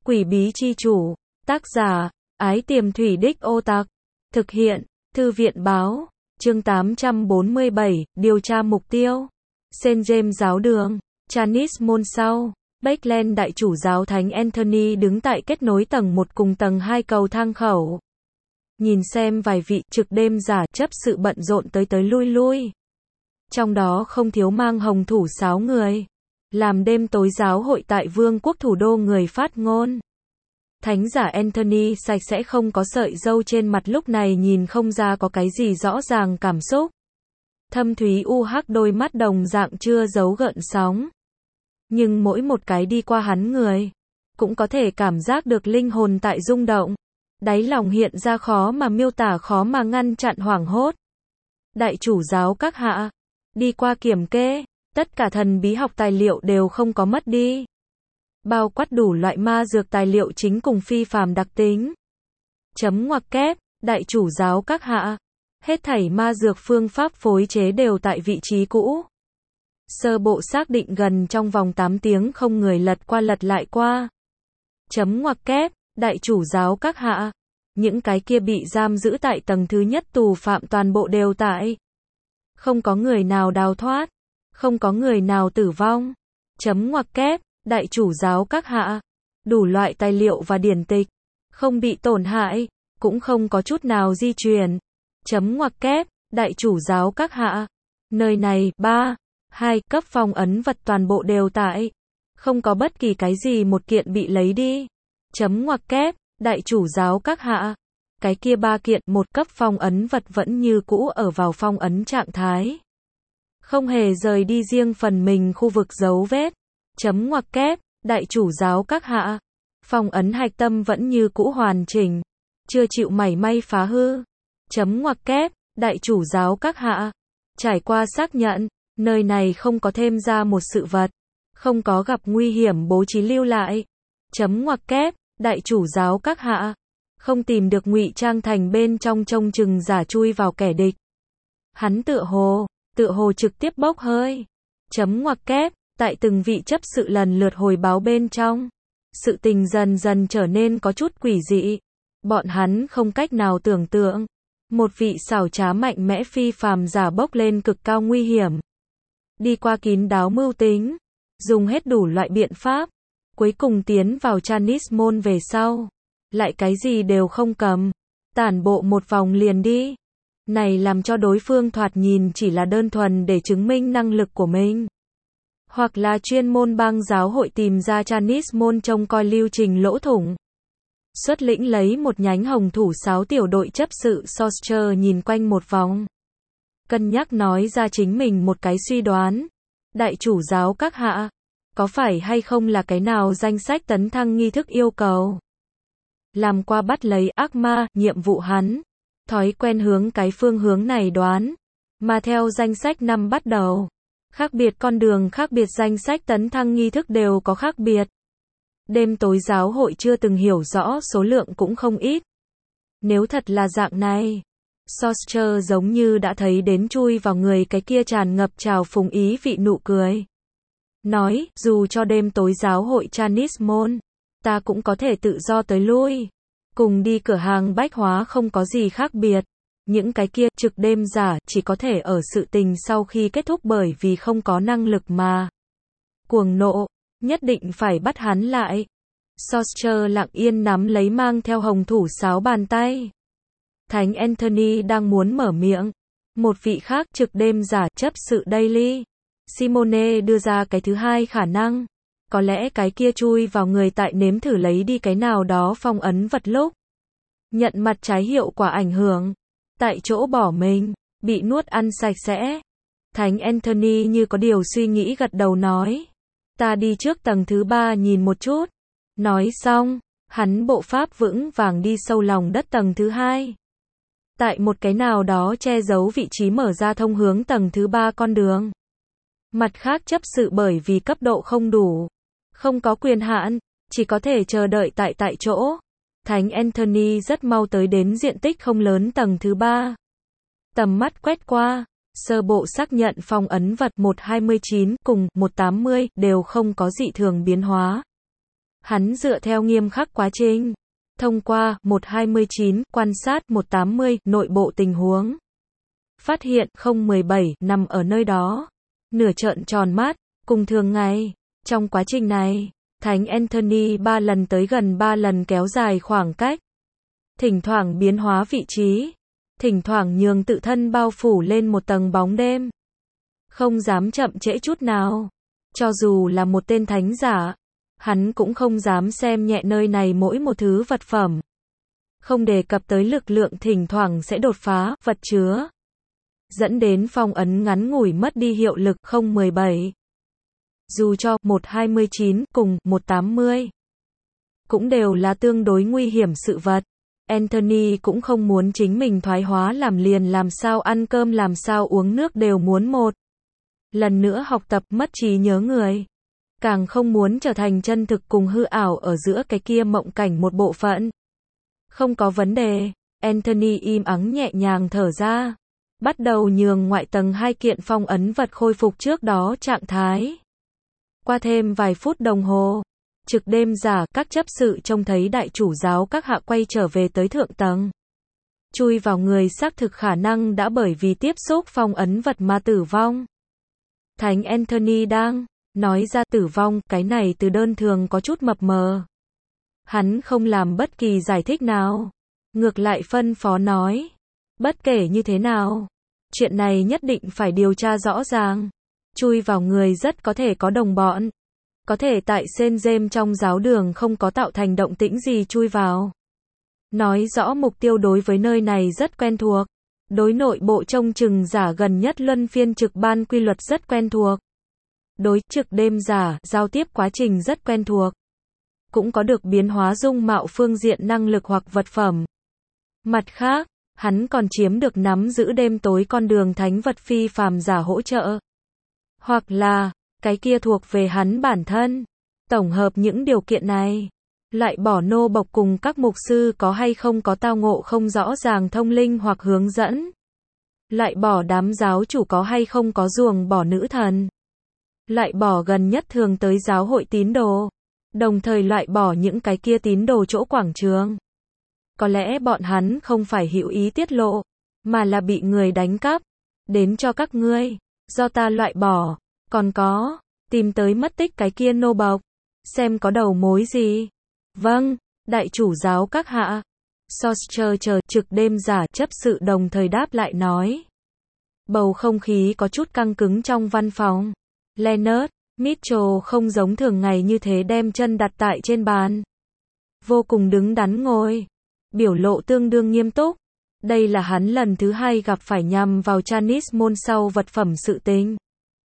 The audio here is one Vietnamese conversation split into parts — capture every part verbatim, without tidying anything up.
Quỷ bí chi chủ. Tác giả, Ái Tiềm Thủy Đích Ô Tặc. Thực hiện, Thư viện báo. Chương tám trăm bốn mươi bảy, điều tra mục tiêu. Saint James giáo đường. Chanis môn sau. Backland đại chủ giáo thánh Anthony đứng tại kết nối tầng một cùng tầng hai cầu thang khẩu. Nhìn xem vài vị trực đêm giả chấp sự bận rộn tới tới lui lui. Trong đó không thiếu mang hồng thủ sáo người. Làm đêm tối giáo hội tại vương quốc thủ đô người phát ngôn. Thánh giả Anthony sạch sẽ không có sợi râu trên mặt lúc này nhìn không ra có cái gì rõ ràng cảm xúc. Thâm thúy u hắc đôi mắt đồng dạng chưa giấu gợn sóng. Nhưng mỗi một cái đi qua hắn người, cũng có thể cảm giác được linh hồn tại rung động. Đáy lòng hiện ra khó mà miêu tả khó mà ngăn chặn hoảng hốt. Đại chủ giáo các hạ, đi qua kiểm kê, tất cả thần bí học tài liệu đều không có mất đi. Bao quát đủ loại ma dược tài liệu chính cùng phi phàm đặc tính. Chấm ngoặc kép, đại chủ giáo các hạ, hết thảy ma dược phương pháp phối chế đều tại vị trí cũ. Sơ bộ xác định gần trong vòng tám tiếng không người lật qua lật lại qua. Chấm ngoặc kép, đại chủ giáo các hạ, những cái kia bị giam giữ tại tầng thứ nhất tù phạm toàn bộ đều tại. Không có người nào đào thoát, không có người nào tử vong. Chấm ngoặc kép, đại chủ giáo các hạ, đủ loại tài liệu và điển tịch, không bị tổn hại, cũng không có chút nào di chuyển. Chấm ngoặc kép, đại chủ giáo các hạ, nơi này, ba, hai, cấp phong ấn vật toàn bộ đều tại. Không có bất kỳ cái gì một kiện bị lấy đi. Chấm ngoặc kép, đại chủ giáo các hạ, cái kia ba kiện một cấp phong ấn vật vẫn như cũ ở vào phong ấn trạng thái. Không hề rời đi riêng phần mình khu vực dấu vết. Chấm ngoặc kép, đại chủ giáo các hạ, phong ấn hạch tâm vẫn như cũ hoàn chỉnh, chưa chịu mảy may phá hư. Chấm ngoặc kép, đại chủ giáo các hạ, trải qua xác nhận, nơi này không có thêm ra một sự vật, không có gặp nguy hiểm bố trí lưu lại. Chấm ngoặc kép, đại chủ giáo các hạ, không tìm được ngụy trang thành bên trong trông chừng giả chui vào kẻ địch. Hắn tựa hồ, tựa hồ trực tiếp bốc hơi. Chấm ngoặc kép, tại từng vị chấp sự lần lượt hồi báo bên trong, sự tình dần dần trở nên có chút quỷ dị. Bọn hắn không cách nào tưởng tượng, một vị xảo trá mạnh mẽ phi phàm giả bốc lên cực cao nguy hiểm. Đi qua kín đáo mưu tính, dùng hết đủ loại biện pháp, cuối cùng tiến vào Chanis môn về sau, lại cái gì đều không cầm, tản bộ một vòng liền đi. Này làm cho đối phương thoạt nhìn chỉ là đơn thuần để chứng minh năng lực của mình. Hoặc là chuyên môn bang giáo hội tìm ra Chanis môn trông coi lưu trình lỗ thủng. Xuất lĩnh lấy một nhánh hồng thủ sáo tiểu đội chấp sự Sorcerer nhìn quanh một vòng. Cân nhắc nói ra chính mình một cái suy đoán. Đại chủ giáo các hạ, có phải hay không là cái nào danh sách tấn thăng nghi thức yêu cầu? Làm qua bắt lấy ác ma, nhiệm vụ hắn. Thói quen hướng cái phương hướng này đoán. Mà theo danh sách năm bắt đầu. Khác biệt con đường khác biệt danh sách tấn thăng nghi thức đều có khác biệt. Đêm tối giáo hội chưa từng hiểu rõ số lượng cũng không ít. Nếu thật là dạng này, Sorcerer giống như đã thấy đến chui vào người cái kia tràn ngập trào phúng ý vị nụ cười. Nói, dù cho đêm tối giáo hội Chanis môn, ta cũng có thể tự do tới lui. Cùng đi cửa hàng bách hóa không có gì khác biệt. Những cái kia trực đêm giả chỉ có thể ở sự tình sau khi kết thúc bởi vì không có năng lực mà cuồng nộ, nhất định phải bắt hắn lại. Sorcerer lặng yên nắm lấy mang theo hồng thủ sáo bàn tay. Thánh Anthony đang muốn mở miệng. Một vị khác trực đêm giả chấp sự Daily Simone đưa ra cái thứ hai khả năng. Có lẽ cái kia chui vào người tại nếm thử lấy đi cái nào đó phong ấn vật lúc nhận mặt trái hiệu quả ảnh hưởng. Tại chỗ bỏ mình, bị nuốt ăn sạch sẽ. Thánh Anthony như có điều suy nghĩ gật đầu nói. Ta đi trước tầng thứ ba nhìn một chút. Nói xong, hắn bộ pháp vững vàng đi sâu lòng đất tầng thứ hai. Tại một cái nào đó che giấu vị trí mở ra thông hướng tầng thứ ba con đường. Mặt khác chấp sự bởi vì cấp độ không đủ, không có quyền hạn, chỉ có thể chờ đợi tại tại chỗ. Thánh Anthony rất mau tới đến diện tích không lớn tầng thứ ba. Tầm mắt quét qua, sơ bộ xác nhận phong ấn vật một hai chín cùng một tám mươi đều không có dị thường biến hóa. Hắn dựa theo nghiêm khắc quá trình, thông qua một hai chín quan sát một tám mươi nội bộ tình huống. Phát hiện không một bảy nằm ở nơi đó. Nửa trợn tròn mắt, cùng thường ngày. Trong quá trình này, Thánh Anthony ba lần tới gần ba lần kéo dài khoảng cách. Thỉnh thoảng biến hóa vị trí. Thỉnh thoảng nhường tự thân bao phủ lên một tầng bóng đêm. Không dám chậm trễ chút nào. Cho dù là một tên thánh giả, hắn cũng không dám xem nhẹ nơi này mỗi một thứ vật phẩm. Không đề cập tới lực lượng thỉnh thoảng sẽ đột phá, vật chứa. Dẫn đến phong ấn ngắn ngủi mất đi hiệu lực không một bảy. Dù cho một hai chín cùng một tám mươi cũng đều là tương đối nguy hiểm sự vật. Anthony cũng không muốn chính mình thoái hóa làm liền làm sao ăn cơm làm sao uống nước đều muốn một lần nữa học tập mất trí nhớ người. Càng không muốn trở thành chân thực cùng hư ảo ở giữa cái kia mộng cảnh một bộ phận. Không có vấn đề. Anthony im ắng nhẹ nhàng thở ra. Bắt đầu nhường ngoại tầng hai kiện phong ấn vật khôi phục trước đó trạng thái. Qua thêm vài phút đồng hồ, trực đêm giả các chấp sự trông thấy đại chủ giáo các hạ quay trở về tới thượng tầng. Chui vào người xác thực khả năng đã bởi vì tiếp xúc phong ấn vật mà tử vong. Thánh Anthony đang nói ra tử vong, cái này từ đơn thường có chút mập mờ. Hắn không làm bất kỳ giải thích nào. Ngược lại phân phó nói. Bất kể như thế nào, chuyện này nhất định phải điều tra rõ ràng. Chui vào người rất có thể có đồng bọn. Có thể tại Saint James trong giáo đường không có tạo thành động tĩnh gì chui vào. Nói rõ mục tiêu đối với nơi này rất quen thuộc. Đối nội bộ trông chừng giả gần nhất luân phiên trực ban quy luật rất quen thuộc. Đối trực đêm giả, giao tiếp quá trình rất quen thuộc. Cũng có được biến hóa dung mạo phương diện năng lực hoặc vật phẩm. Mặt khác, hắn còn chiếm được nắm giữ đêm tối con đường thánh vật phi phàm giả hỗ trợ. Hoặc là, cái kia thuộc về hắn bản thân. Tổng hợp những điều kiện này, loại bỏ nô bộc cùng các mục sư có hay không có tao ngộ không rõ ràng thông linh hoặc hướng dẫn. Loại bỏ đám giáo chủ có hay không có ruồng bỏ nữ thần. Loại bỏ gần nhất thường tới giáo hội tín đồ. Đồng thời loại bỏ những cái kia tín đồ chỗ quảng trường. Có lẽ bọn hắn không phải hữu ý tiết lộ, mà là bị người đánh cắp. Đến cho các ngươi, do ta loại bỏ. Còn có, tìm tới mất tích cái kia nô bộc. Xem có đầu mối gì. Vâng, đại chủ giáo các hạ. Soster chờ trực đêm giả chấp sự đồng thời đáp lại nói. Bầu không khí có chút căng cứng trong văn phòng. Leonard Mitchell không giống thường ngày như thế đem chân đặt tại trên bàn. Vô cùng đứng đắn ngồi. Biểu lộ tương đương nghiêm túc. Đây là hắn lần thứ hai gặp phải nhằm vào Janice môn sau vật phẩm sự tình.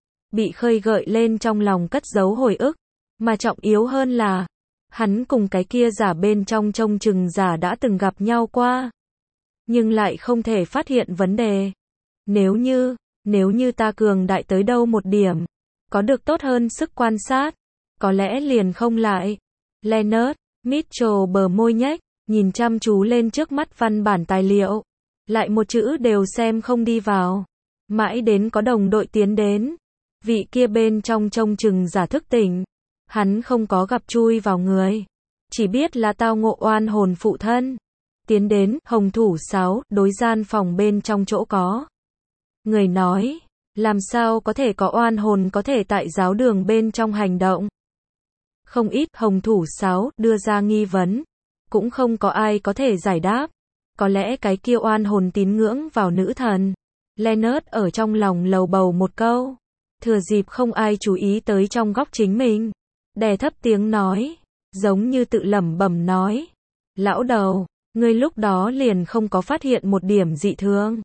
Bị khơi gợi lên trong lòng cất giấu hồi ức. Mà trọng yếu hơn là, hắn cùng cái kia giả bên trong trông chừng giả đã từng gặp nhau qua. Nhưng lại không thể phát hiện vấn đề. Nếu như, nếu như ta cường đại tới đâu một điểm, có được tốt hơn sức quan sát, có lẽ liền không lại. Leonard Mitchell bờ môi nhếch, nhìn chăm chú lên trước mắt văn bản tài liệu. Lại một chữ đều xem không đi vào. Mãi đến có đồng đội tiến đến. Vị kia bên trong trông chừng giả thức tỉnh. Hắn không có gặp chui vào người. Chỉ biết là tao ngộ oan hồn phụ thân. Tiến đến, hồng thủ sáu, đối gian phòng bên trong chỗ có. Người nói, làm sao có thể có oan hồn có thể tại giáo đường bên trong hành động. Không ít, hồng thủ sáu, đưa ra nghi vấn. Cũng không có ai có thể giải đáp. Có lẽ cái kia oan hồn tín ngưỡng vào nữ thần. Leonard ở trong lòng lầu bầu một câu. Thừa dịp không ai chú ý tới trong góc chính mình. Đè thấp tiếng nói. Giống như tự lẩm bẩm nói. Lão đầu, ngươi lúc đó liền không có phát hiện một điểm dị thường.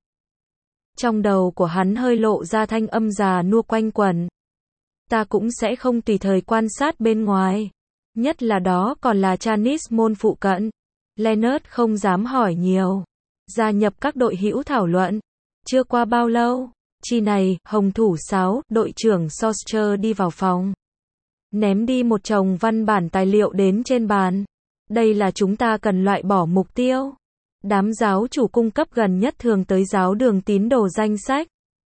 Trong đầu của hắn hơi lộ ra thanh âm già nua quanh quẩn. Ta cũng sẽ không tùy thời quan sát bên ngoài. Nhất là đó còn là Janice môn phụ cận. Leonard không dám hỏi nhiều. Gia nhập các đội hữu thảo luận. Chưa qua bao lâu, chi này, hồng thủ sáu, đội trưởng Soster đi vào phòng. Ném đi một chồng văn bản tài liệu đến trên bàn. Đây là chúng ta cần loại bỏ mục tiêu. Đám giáo chủ cung cấp gần nhất thường tới giáo đường tín đồ danh sách.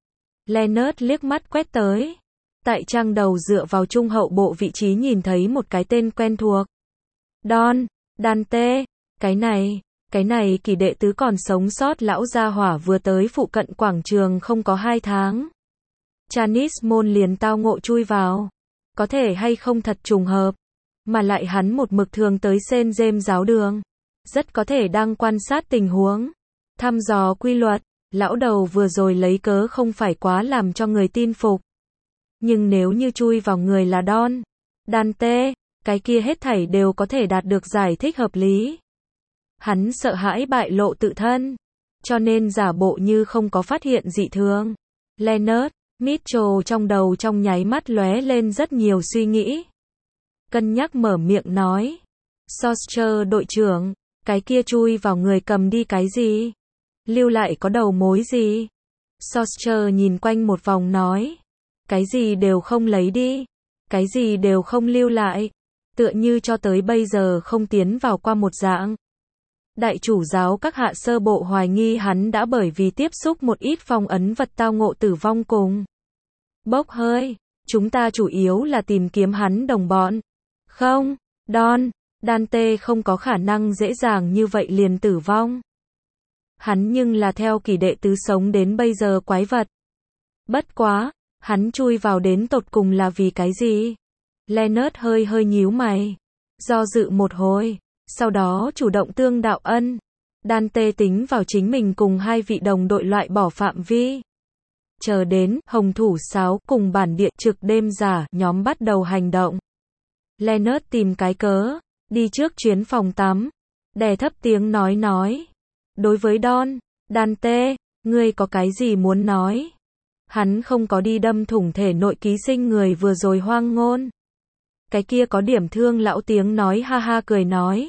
Leonard liếc mắt quét tới. Tại trang đầu dựa vào trung hậu bộ vị trí nhìn thấy một cái tên quen thuộc. Don, Dante, cái này, cái này kỳ đệ tứ còn sống sót lão gia hỏa vừa tới phụ cận quảng trường không có hai tháng. Chanis môn liền tao ngộ chui vào. Có thể hay không thật trùng hợp. Mà lại hắn một mực thường tới Saint James giáo đường. Rất có thể đang quan sát tình huống. Thăm dò quy luật. Lão đầu vừa rồi lấy cớ không phải quá làm cho người tin phục. Nhưng nếu như chui vào người là Don, Dante, cái kia hết thảy đều có thể đạt được giải thích hợp lý. Hắn sợ hãi bại lộ tự thân, cho nên giả bộ như không có phát hiện dị thường. Leonard Mitchell trong đầu trong nháy mắt lóe lên rất nhiều suy nghĩ. Cân nhắc mở miệng nói. Sorcerer đội trưởng, cái kia chui vào người cầm đi cái gì? Lưu lại có đầu mối gì? Sorcerer nhìn quanh một vòng nói. Cái gì đều không lấy đi. Cái gì đều không lưu lại. Tựa như cho tới bây giờ không tiến vào qua một dạng. Đại chủ giáo các hạ sơ bộ hoài nghi hắn đã bởi vì tiếp xúc một ít phong ấn vật tao ngộ tử vong cùng. Bốc hơi, chúng ta chủ yếu là tìm kiếm hắn đồng bọn. Không, Don, Dante không có khả năng dễ dàng như vậy liền tử vong. Hắn nhưng là theo kỳ đệ tứ sống đến bây giờ quái vật. Bất quá, hắn chui vào đến tột cùng là vì cái gì? Leonard hơi hơi nhíu mày. Do dự một hồi. Sau đó chủ động tương đạo ân. Dante tính vào chính mình cùng hai vị đồng đội loại bỏ phạm vi. Chờ đến, hồng thủ sáo cùng bản địa trực đêm giả, nhóm bắt đầu hành động. Leonard tìm cái cớ, đi trước chuyến phòng tắm. Đè thấp tiếng nói nói. Đối với Don, Dante, ngươi có cái gì muốn nói? Hắn không có đi đâm thủng thể nội ký sinh người vừa rồi hoang ngôn. Cái kia có điểm thương lão tiếng nói ha ha cười nói.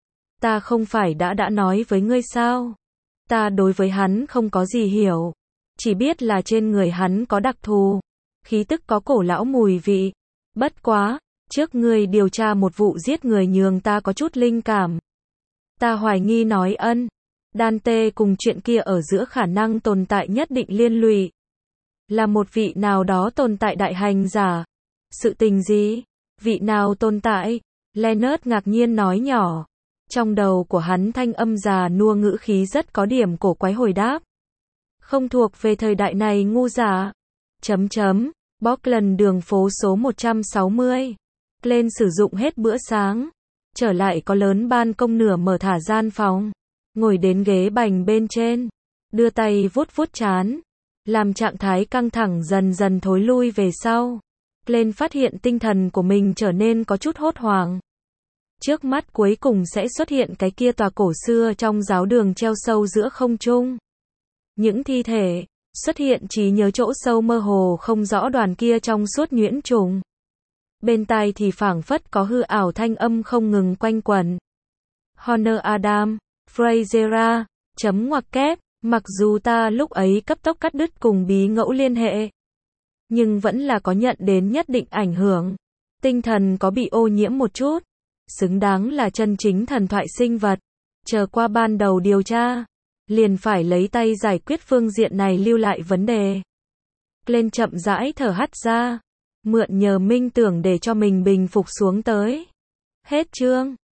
Ta không phải đã đã nói với ngươi sao? Ta đối với hắn không có gì hiểu. Chỉ biết là trên người hắn có đặc thù. Khí tức có cổ lão mùi vị. Bất quá, trước ngươi điều tra một vụ giết người nhường ta có chút linh cảm. Ta hoài nghi nói ân. Dante cùng chuyện kia ở giữa khả năng tồn tại nhất định liên lụy. Là một vị nào đó tồn tại đại hành giả. Sự tình gì? Vị nào tồn tại? Leonard ngạc nhiên nói nhỏ. Trong đầu của hắn thanh âm già nua ngữ khí rất có điểm cổ quái hồi đáp. Không thuộc về thời đại này ngu giả. Chấm chấm. Bockland đường phố số một trăm sáu mươi. Lên sử dụng hết bữa sáng. Trở lại có lớn ban công nửa mở thả gian phòng. Ngồi đến ghế bành bên trên. Đưa tay vuốt vuốt trán. Làm trạng thái căng thẳng dần dần thối lui về sau. Lên phát hiện tinh thần của mình trở nên có chút hốt hoảng. Trước mắt cuối cùng sẽ xuất hiện cái kia tòa cổ xưa trong giáo đường treo sâu giữa không trung. Những thi thể, xuất hiện trí nhớ chỗ sâu mơ hồ không rõ đoàn kia trong suốt nhuyễn trùng. Bên tai thì phảng phất có hư ảo thanh âm không ngừng quanh quẩn. Honor Adam, Frasera, chấm ngoặc kép, mặc dù ta lúc ấy cấp tốc cắt đứt cùng bí ngẫu liên hệ. Nhưng vẫn là có nhận đến nhất định ảnh hưởng. Tinh thần có bị ô nhiễm một chút. Xứng đáng là chân chính thần thoại sinh vật. Chờ qua ban đầu điều tra. Liền phải lấy tay giải quyết phương diện này lưu lại vấn đề. Lên chậm rãi thở hắt ra. Mượn nhờ minh tưởng để cho mình bình phục xuống tới. Hết chương.